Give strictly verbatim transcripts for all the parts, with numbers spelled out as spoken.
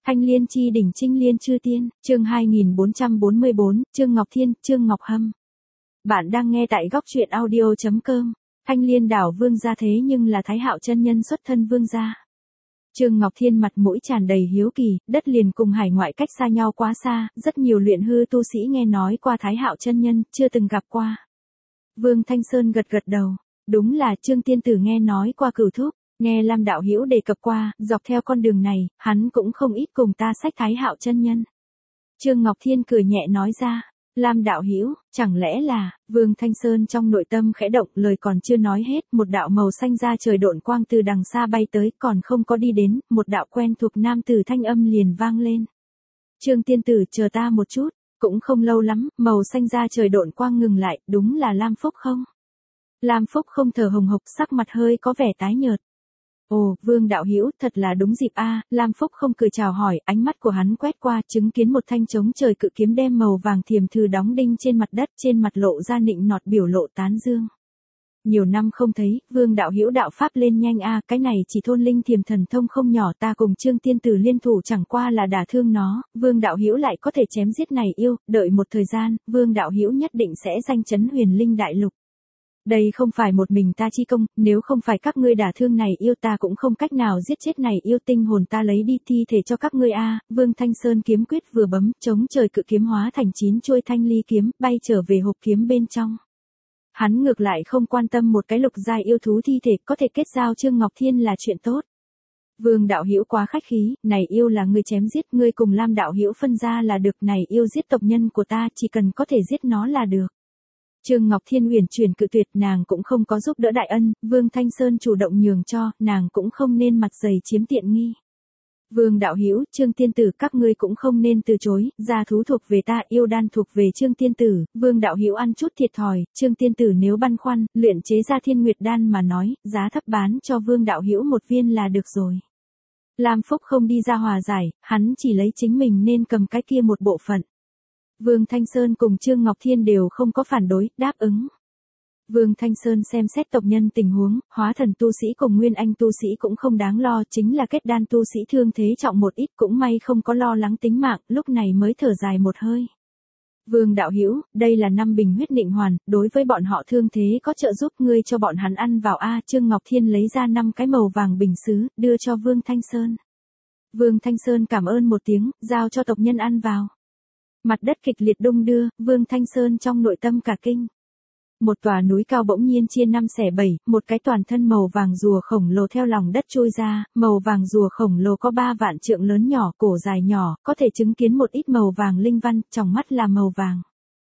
Thanh Liên chi đỉnh Trinh Liên chư tiên, chương hai nghìn bốn trăm bốn mươi bốn, Trương Ngọc Thiên, Trương Ngọc Hâm. Bạn đang nghe tại góc truyện audio chấm com. Thanh Liên đảo vương gia thế nhưng là Thái Hạo chân nhân xuất thân vương gia. Trương Ngọc Thiên mặt mũi tràn đầy hiếu kỳ, đất liền cùng hải ngoại cách xa nhau quá xa, rất nhiều luyện hư tu sĩ nghe nói qua Thái Hạo chân nhân, chưa từng gặp qua. Vương Thanh Sơn gật gật đầu, đúng là Trương tiên tử nghe nói qua Cửu Thúc. Nghe Lam đạo hữu đề cập qua, dọc theo con đường này, hắn cũng không ít cùng ta sách Thái Hạo chân nhân. Trương Ngọc Thiên cười nhẹ nói ra, Lam đạo hữu, chẳng lẽ là, Vương Thanh Sơn trong nội tâm khẽ động, lời còn chưa nói hết, một đạo màu xanh ra trời độn quang từ đằng xa bay tới, còn không có đi đến, một đạo quen thuộc nam tử thanh âm liền vang lên. Trương tiên tử chờ ta một chút, cũng không lâu lắm, màu xanh ra trời độn quang ngừng lại, đúng là Lam Phúc không? Lam Phúc không thở hồng hộc, sắc mặt hơi có vẻ tái nhợt. Ồ, Vương đạo hữu, thật là đúng dịp a. Lam Phúc không cười chào hỏi, ánh mắt của hắn quét qua, chứng kiến một thanh chống trời cự kiếm đem màu vàng thiềm thừ đóng đinh trên mặt đất, trên mặt lộ ra nịnh nọt biểu lộ tán dương. Nhiều năm không thấy, Vương đạo hữu đạo pháp lên nhanh a, cái này chỉ thôn linh thiềm thần thông không nhỏ, ta cùng Trương tiên tử liên thủ chẳng qua là đả thương nó, Vương đạo hữu lại có thể chém giết này yêu, đợi một thời gian, Vương đạo hữu nhất định sẽ danh chấn huyền linh đại lục. Đây không phải một mình ta chi công, nếu không phải các ngươi đả thương này yêu ta cũng không cách nào giết chết này yêu, tinh hồn ta lấy đi thi thể cho các ngươi a. Vương Thanh Sơn kiếm quyết vừa bấm, chống trời cự kiếm hóa thành chín chuôi thanh ly kiếm, bay trở về hộp kiếm bên trong. Hắn ngược lại không quan tâm một cái lục giai yêu thú thi thể có thể kết giao Trương Ngọc Thiên là chuyện tốt. Vương đạo hữu quá khách khí, này yêu là ngươi chém giết, ngươi cùng Lam đạo hữu phân ra là được, này yêu giết tộc nhân của ta, chỉ cần có thể giết nó là được. Trương Ngọc Thiên uyển chuyển cự tuyệt, nàng cũng không có giúp đỡ đại ân, Vương Thanh Sơn chủ động nhường cho, nàng cũng không nên mặt dày chiếm tiện nghi. Vương đạo hữu, Trương tiên tử các ngươi cũng không nên từ chối, gia thú thuộc về ta, yêu đan thuộc về Trương tiên tử, Vương đạo hữu ăn chút thiệt thòi, Trương tiên tử nếu băn khoăn, luyện chế ra Thiên Nguyệt đan mà nói, giá thấp bán cho Vương đạo hữu một viên là được rồi. Lam Phúc không đi ra hòa giải, hắn chỉ lấy chính mình nên cầm cái kia một bộ phận. Vương Thanh Sơn cùng Trương Ngọc Thiên đều không có phản đối, đáp ứng. Vương Thanh Sơn xem xét tộc nhân tình huống, hóa thần tu sĩ cùng nguyên anh tu sĩ cũng không đáng lo, chính là kết đan tu sĩ thương thế trọng một ít, cũng may không có lo lắng tính mạng, lúc này mới thở dài một hơi. Vương đạo hữu, đây là năm bình huyết nịnh hoàn, đối với bọn họ thương thế có trợ giúp, ngươi cho bọn hắn ăn vào a. Trương Ngọc Thiên lấy ra năm cái màu vàng bình sứ, đưa cho Vương Thanh Sơn. Vương Thanh Sơn cảm ơn một tiếng, giao cho tộc nhân ăn vào. Mặt đất kịch liệt đung đưa, Vương Thanh Sơn trong nội tâm cả kinh. Một tòa núi cao bỗng nhiên chia năm xẻ bảy, một cái toàn thân màu vàng rùa khổng lồ theo lòng đất trôi ra, màu vàng rùa khổng lồ có ba vạn trượng lớn nhỏ, cổ dài nhỏ, có thể chứng kiến một ít màu vàng linh văn, trong mắt là màu vàng.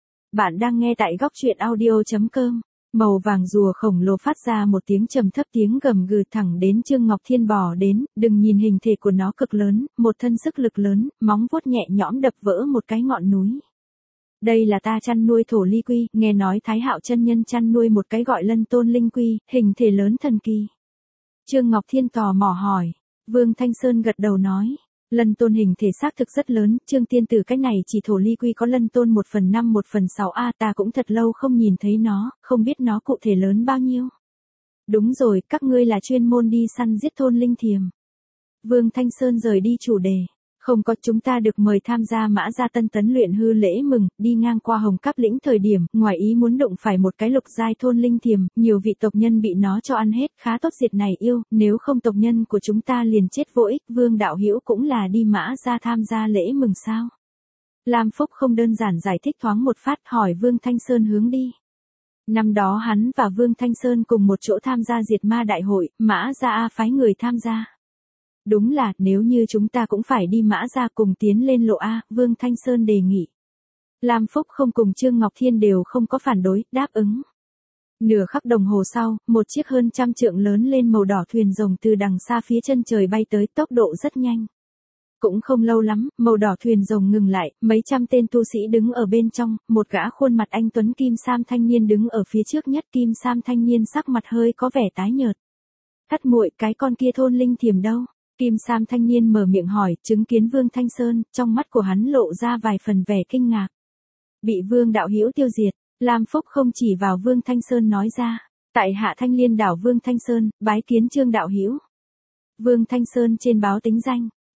Bạn đang nghe tại góc truyện audio chấm com. Màu vàng rùa khổng lồ phát ra một tiếng trầm thấp, tiếng gầm gừ thẳng đến Trương Ngọc Thiên bò đến, đừng nhìn hình thể của nó cực lớn, một thân sức lực lớn, móng vuốt nhẹ nhõm đập vỡ một cái ngọn núi. Đây là ta chăn nuôi thổ ly quy, nghe nói Thái Hạo chân nhân chăn nuôi một cái gọi Lân Tôn linh quy, hình thể lớn thần kỳ. Trương Ngọc Thiên tò mò hỏi, Vương Thanh Sơn gật đầu nói. Lân Tôn hình thể xác thực rất lớn, Trương tiên tử cái này chỉ thổ ly quy có Lân Tôn một phần năm một phần sáu a, ta cũng thật lâu không nhìn thấy nó, không biết nó cụ thể lớn bao nhiêu. Đúng rồi, các ngươi là chuyên môn đi săn giết thôn linh thiềm. Vương Thanh Sơn rời đi chủ đề. Không có, chúng ta được mời tham gia Mã Gia Tân tấn luyện hư lễ mừng, đi ngang qua Hồng Cáp lĩnh thời điểm, ngoài ý muốn đụng phải một cái lục giai thôn linh thiềm, nhiều vị tộc nhân bị nó cho ăn hết, khá tốt diệt này yêu, nếu không tộc nhân của chúng ta liền chết vô ích. Vương đạo hữu cũng là đi Mã Gia tham gia lễ mừng sao? Lam Phúc không đơn giản giải thích thoáng một phát, hỏi Vương Thanh Sơn hướng đi. Năm đó hắn và Vương Thanh Sơn cùng một chỗ tham gia diệt ma đại hội, Mã Gia A phái người tham gia. Đúng là, nếu như chúng ta cũng phải đi Mã Gia cùng tiến lên lộ A, Vương Thanh Sơn đề nghị. Lam Phúc không cùng Trương Ngọc Thiên đều không có phản đối, đáp ứng. Nửa khắc đồng hồ sau, một chiếc hơn trăm trượng lớn lên màu đỏ thuyền rồng từ đằng xa phía chân trời bay tới, tốc độ rất nhanh. Cũng không lâu lắm, màu đỏ thuyền rồng ngừng lại, mấy trăm tên tu sĩ đứng ở bên trong, một gã khuôn mặt anh tuấn kim sam thanh niên đứng ở phía trước nhất, kim sam thanh niên sắc mặt hơi có vẻ tái nhợt. Thất muội, cái con kia thôn linh thiềm đâu? Kim sam thanh niên mở miệng hỏi, chứng kiến Vương Thanh Sơn, trong mắt của hắn lộ ra vài phần vẻ kinh ngạc. Bị Vương đạo hữu tiêu diệt, Lam Phúc không chỉ vào Vương Thanh Sơn nói ra, tại hạ Thanh Liên đảo Vương Thanh Sơn, bái kiến Trương đạo hữu. Vương Thanh Sơn trên báo tính danh,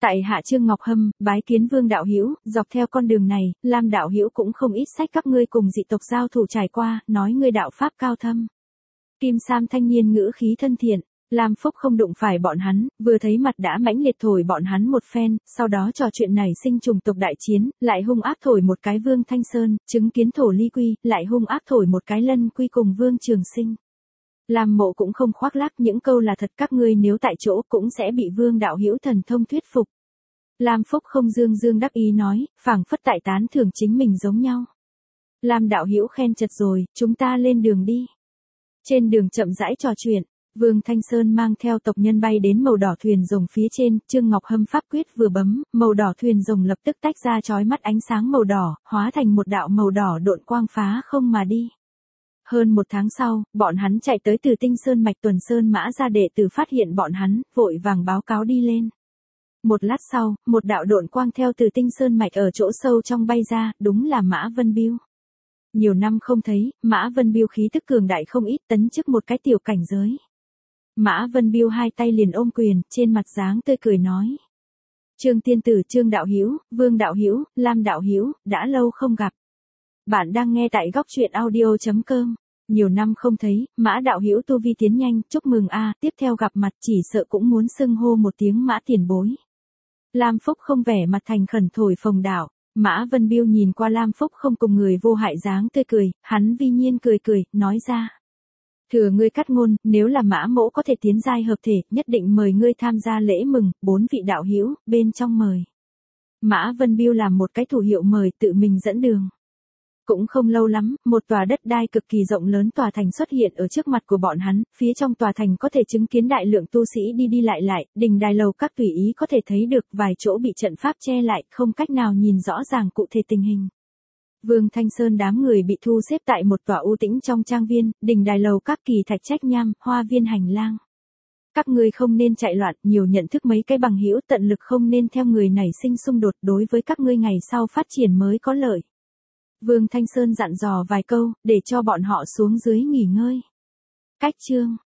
Tại hạ Trương Ngọc Hâm, bái kiến Vương đạo hữu, dọc theo con đường này, Lam đạo hữu cũng không ít sách các ngươi cùng dị tộc giao thủ trải qua, nói ngươi đạo pháp cao thâm. Kim Sam thanh niên ngữ khí thân thiện, Lam Phúc không đụng phải bọn hắn, vừa thấy mặt đã mãnh liệt thổi bọn hắn một phen, sau đó trò chuyện nảy sinh trùng tộc đại chiến, lại hung ác thổi một cái Vương Thanh Sơn, chứng kiến Thổ Ly Quy, lại hung ác thổi một cái Lân Quy cùng Vương Trường Sinh. Lam Mộ cũng không khoác lác, những câu là thật, các ngươi nếu tại chỗ cũng sẽ bị Vương đạo hữu thần thông thuyết phục. Lam Phúc không dương dương đắc ý nói, phảng phất tại tán thưởng chính mình giống nhau. Lam đạo hữu khen chật rồi, chúng ta lên đường đi. Trên đường chậm rãi trò chuyện, Vương Thanh Sơn mang theo tộc nhân bay đến màu đỏ thuyền rồng phía trên, Trương Ngọc Hâm pháp quyết vừa bấm, màu đỏ thuyền rồng lập tức tách ra chói mắt ánh sáng màu đỏ, hóa thành một đạo màu đỏ độn quang phá không mà đi. Hơn một tháng sau, bọn hắn chạy tới Từ Tinh Sơn mạch Tuần Sơn Mã gia đệ tử phát hiện bọn hắn, vội vàng báo cáo đi lên. Một lát sau, một đạo độn quang theo Từ Tinh Sơn mạch ở chỗ sâu trong bay ra, đúng là Mã Vân Biêu. Nhiều năm không thấy, Mã Vân Biêu khí tức cường đại không ít, tấn chức một cái tiểu cảnh giới. Mã Vân Biêu hai tay liền ôm quyền, trên mặt dáng tươi cười nói: Trương tiên tử, Trương đạo hữu, Vương đạo hữu, Lam đạo hữu, đã lâu không gặp. Bạn đang nghe tại góc truyện audio chấm com. Nhiều năm không thấy, Mã đạo hữu tu vi tiến nhanh, chúc mừng a, tiếp theo gặp mặt chỉ sợ cũng muốn xưng hô một tiếng Mã tiền bối. Lam Phúc không vẻ mặt thành khẩn thổi phồng đạo. Mã Vân Biêu nhìn qua Lam Phúc không cùng người vô hại dáng tươi cười, hắn vi nhiên cười cười, nói ra: Thừa ngươi cắt ngôn, nếu là Mã mỗ có thể tiến giai hợp thể, nhất định mời ngươi tham gia lễ mừng, bốn vị đạo hữu, bên trong mời. Mã Vân Biêu làm một cái thủ hiệu mời, tự mình dẫn đường. Cũng không lâu lắm, một tòa đất đai cực kỳ rộng lớn tòa thành xuất hiện ở trước mặt của bọn hắn, phía trong tòa thành có thể chứng kiến đại lượng tu sĩ đi đi lại lại, đình đài lầu các tùy ý có thể thấy được, vài chỗ bị trận pháp che lại, không cách nào nhìn rõ ràng cụ thể tình hình. Vương Thanh Sơn đám người bị thu xếp tại một tòa u tĩnh trong trang viên, đình đài lầu các kỳ thạch trách nham, hoa viên hành lang. Các ngươi không nên chạy loạn, nhiều nhận thức mấy cái bằng hữu, tận lực không nên theo người này sinh xung đột, đối với các ngươi ngày sau phát triển mới có lợi. Vương Thanh Sơn dặn dò vài câu, để cho bọn họ xuống dưới nghỉ ngơi. Cách chương